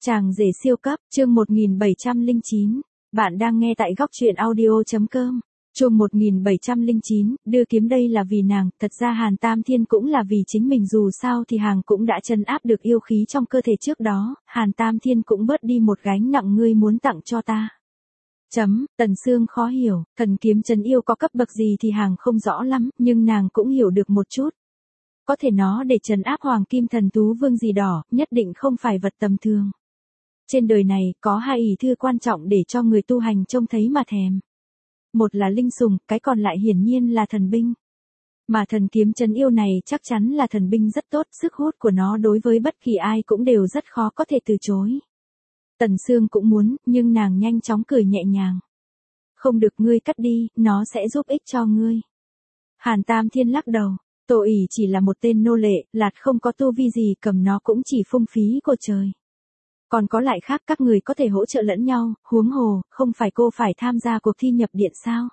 Chàng rể siêu cấp, chương 1709. Bạn đang nghe tại góc truyện audio.com. Chương 1709, đưa kiếm đây là vì nàng, thật ra Hàn Tam Thiên cũng là vì chính mình, dù sao thì hàng cũng đã trấn áp được yêu khí trong cơ thể trước đó, Hàn Tam Thiên cũng bớt đi một gánh nặng ngươi muốn tặng cho ta. Tần Sương khó hiểu, thần kiếm trấn yêu có cấp bậc gì thì hàng không rõ lắm, nhưng nàng cũng hiểu được một chút. Có thể nó để trấn áp Hoàng Kim Thần Tú Vương gì đỏ, nhất định không phải vật tầm thường. Trên đời này, có hai ý thư quan trọng để cho người tu hành trông thấy mà thèm. Một là linh sùng, cái còn lại hiển nhiên là thần binh. Mà thần kiếm trấn yêu này chắc chắn là thần binh rất tốt, sức hút của nó đối với bất kỳ ai cũng đều rất khó có thể từ chối. Tần Sương cũng muốn, nhưng nàng nhanh chóng cười nhẹ nhàng. Không được, ngươi cắt đi, nó sẽ giúp ích cho ngươi. Hàn Tam Thiên lắc đầu, Tô ỉ chỉ là một tên nô lệ, lạt không có tu vi gì, cầm nó cũng chỉ phung phí của trời. Còn có lại khác, các người có thể hỗ trợ lẫn nhau, huống hồ, không phải cô phải tham gia cuộc thi nhập điện sao?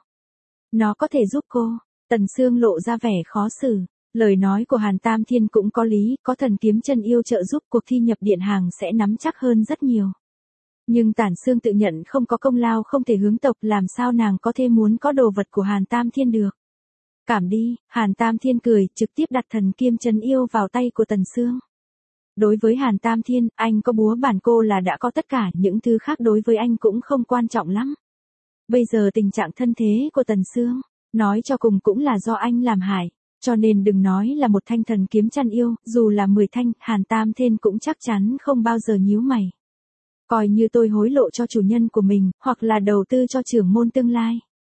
Nó có thể giúp cô. Tần Sương lộ ra vẻ khó xử. Lời nói của Hàn Tam Thiên cũng có lý, có thần kiếm chân yêu trợ giúp, cuộc thi nhập điện hàng sẽ nắm chắc hơn rất nhiều. Nhưng Tản Sương tự nhận không có công lao không thể hướng tộc, làm sao nàng có thể muốn có đồ vật của Hàn Tam Thiên được. Cảm đi, Hàn Tam Thiên cười, trực tiếp đặt thần kiếm chân yêu vào tay của Tần Sương. Đối với Hàn Tam Thiên, anh có búa bản cô là đã có tất cả, những thứ khác đối với anh cũng không quan trọng lắm. Bây giờ tình trạng thân thế của Tần Sương, nói cho cùng cũng là do anh làm hại, cho nên đừng nói là một thanh thần kiếm chăn yêu, dù là 10 thanh, Hàn Tam Thiên cũng chắc chắn không bao giờ nhíu mày. Coi như tôi hối lộ cho chủ nhân của mình, hoặc là đầu tư cho trưởng môn tương lai.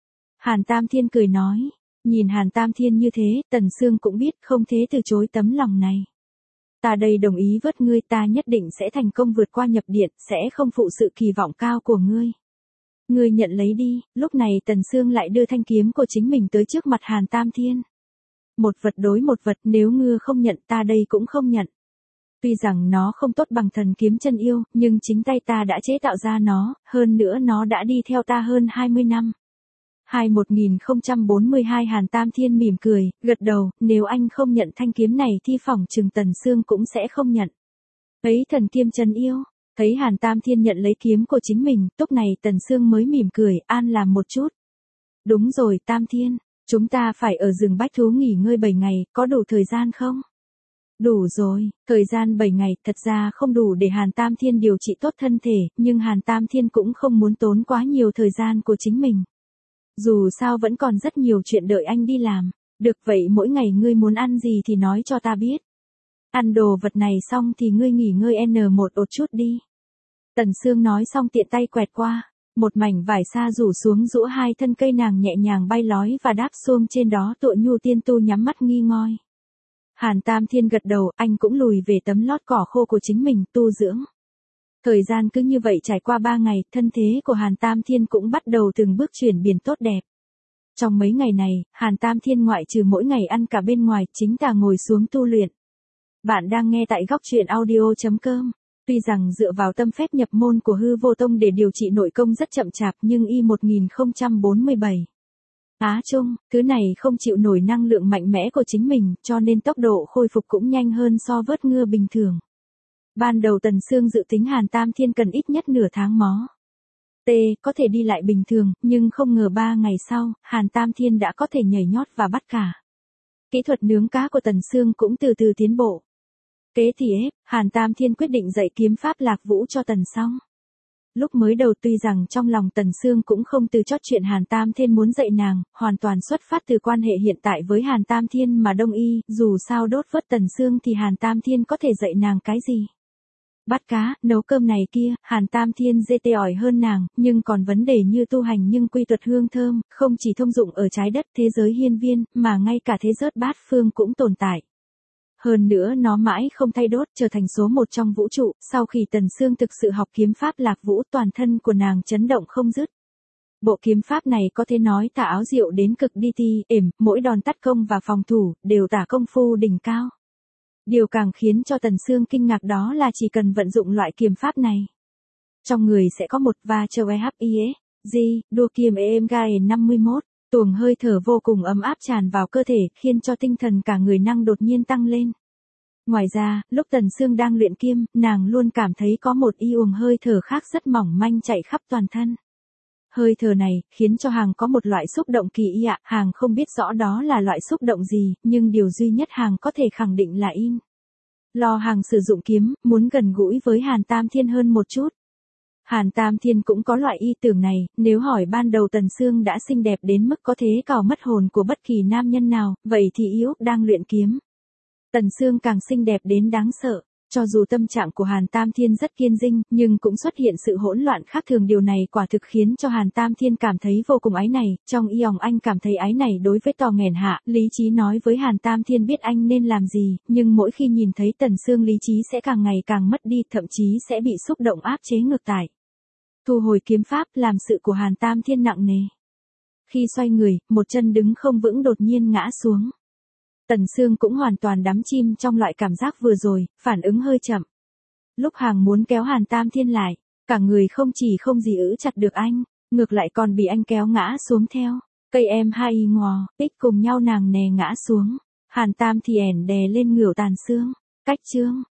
Hàn Tam Thiên cười nói, nhìn Hàn Tam Thiên như thế, Tần Sương cũng biết không thể từ chối tấm lòng này. Ta đây đồng ý vớt ngươi, ta nhất định sẽ thành công vượt qua nhập điện, sẽ không phụ sự kỳ vọng cao của ngươi. Ngươi nhận lấy đi. Lúc này Tần Sương lại đưa thanh kiếm của chính mình tới trước mặt Hàn Tam Thiên. Một vật đối một vật, nếu ngươi không nhận, ta đây cũng không nhận. Tuy rằng nó không tốt bằng thần kiếm chân yêu, nhưng chính tay ta đã chế tạo ra nó, hơn nữa nó đã đi theo ta hơn 20 năm. 1042 Hàn Tam Thiên mỉm cười, gật đầu, nếu anh không nhận thanh kiếm này thì phỏng chừng Tần Sương cũng sẽ không nhận. Ấy thần kiếm chân yêu, thấy Hàn Tam Thiên nhận lấy kiếm của chính mình, lúc này Tần Sương mới mỉm cười, an làm một chút. Đúng rồi Tam Thiên, chúng ta phải ở rừng bách thú nghỉ ngơi 7 ngày, có đủ thời gian không? Đủ rồi, thời gian 7 ngày thật ra không đủ để Hàn Tam Thiên điều trị tốt thân thể, nhưng Hàn Tam Thiên cũng không muốn tốn quá nhiều thời gian của chính mình. Dù sao vẫn còn rất nhiều chuyện đợi anh đi làm. Được vậy, mỗi ngày ngươi muốn ăn gì thì nói cho ta biết. Ăn đồ vật này xong thì ngươi nghỉ ngơi một chút đi. Tần Sương nói xong tiện tay quẹt qua. Một mảnh vải sa rủ xuống giữa hai thân cây, nàng nhẹ nhàng bay lói và đáp xuông trên đó. Tụa Nhu Tiên Tu nhắm mắt nghi ngoi. Hàn Tam Thiên gật đầu, anh cũng lùi về tấm lót cỏ khô của chính mình tu dưỡng. Thời gian cứ như vậy trải qua 3 ngày, thân thế của Hàn Tam Thiên cũng bắt đầu từng bước chuyển biến tốt đẹp. Trong mấy ngày này, Hàn Tam Thiên ngoại trừ mỗi ngày ăn cả bên ngoài, chính là ngồi xuống tu luyện. Bạn đang nghe tại góc truyện audio.com. Tuy rằng dựa vào tâm phép nhập môn của Hư Vô Tông để điều trị nội công rất chậm chạp, nhưng y 1047. Á Trung, thứ này không chịu nổi năng lượng mạnh mẽ của chính mình, cho nên tốc độ khôi phục cũng nhanh hơn so với ngựa bình thường. Ban đầu Tần Sương dự tính Hàn Tam Thiên cần ít nhất nửa tháng mó. Có thể đi lại bình thường, nhưng không ngờ 3 ngày sau, Hàn Tam Thiên đã có thể nhảy nhót và bắt cá. Kỹ thuật nướng cá của Tần Sương cũng từ từ tiến bộ. Kế tiếp, Hàn Tam Thiên quyết định dạy kiếm pháp Lạc Vũ cho Tần Song. Lúc mới đầu tuy rằng trong lòng Tần Sương cũng không từ chót chuyện Hàn Tam Thiên muốn dạy nàng, hoàn toàn xuất phát từ quan hệ hiện tại với Hàn Tam Thiên mà đông y, dù sao đốt vớt Tần Sương thì Hàn Tam Thiên có thể dạy nàng cái gì. Bắt cá, nấu cơm này kia, Hàn Tam Thiên dê tê ỏi hơn nàng, nhưng còn vấn đề như tu hành nhưng quy luật hương thơm, không chỉ thông dụng ở trái đất thế giới hiên viên, mà ngay cả thế giới bát phương cũng tồn tại. Hơn nữa nó mãi không thay đốt, trở thành số 1 trong vũ trụ. Sau khi Tần Sương thực sự học kiếm pháp Lạc Vũ, toàn thân của nàng chấn động không dứt. Bộ kiếm pháp này có thể nói tà áo diệu đến cực đi, mỗi đòn tắt công và phòng thủ, đều tả công phu đỉnh cao. Điều càng khiến cho Tần Sương kinh ngạc đó là chỉ cần vận dụng loại kiếm pháp này, trong người sẽ có một va châu đua kiếm EMGAE 51, tuồng hơi thở vô cùng ấm áp tràn vào cơ thể, khiến cho tinh thần cả người năng đột nhiên tăng lên. Ngoài ra, lúc Tần Sương đang luyện kiếm, nàng luôn cảm thấy có một iuông hơi thở khác rất mỏng manh chạy khắp toàn thân. Hơi thở này, khiến cho Hàng có một loại xúc động kỳ lạ, Hàng không biết rõ đó là loại xúc động gì, nhưng điều duy nhất Hàng có thể khẳng định là lo Hàng sử dụng kiếm, muốn gần gũi với Hàn Tam Thiên hơn một chút. Hàn Tam Thiên cũng có loại ý tưởng này, nếu hỏi ban đầu Tần Sương đã xinh đẹp đến mức có thể cào mất hồn của bất kỳ nam nhân nào, vậy thì Yúc đang luyện kiếm. Tần Sương càng xinh đẹp đến đáng sợ. Cho dù tâm trạng của Hàn Tam Thiên rất kiên dinh, nhưng cũng xuất hiện sự hỗn loạn khác thường, điều này quả thực khiến cho Hàn Tam Thiên cảm thấy vô cùng áy này, trong lòng anh cảm thấy áy này đối với Tò nghèn hạ, lý trí nói với Hàn Tam Thiên biết anh nên làm gì, nhưng mỗi khi nhìn thấy Tần Sương lý trí sẽ càng ngày càng mất đi, thậm chí sẽ bị xúc động áp chế ngược tại. Thu hồi kiếm pháp làm sự của Hàn Tam Thiên nặng nề. Khi xoay người, một chân đứng không vững đột nhiên ngã xuống. Tần Sương cũng hoàn toàn đắm chìm trong loại cảm giác vừa rồi, phản ứng hơi chậm. Lúc Hàng muốn kéo Hàn Tam Thiên lại, cả người không chỉ không gì giữ chặt được anh, ngược lại còn bị anh kéo ngã xuống theo. Cây em hai ngò, tích cùng nhau nàng nè ngã xuống. Hàn Tam Thiên đè lên ngửa Tàn Sương. Cách chương.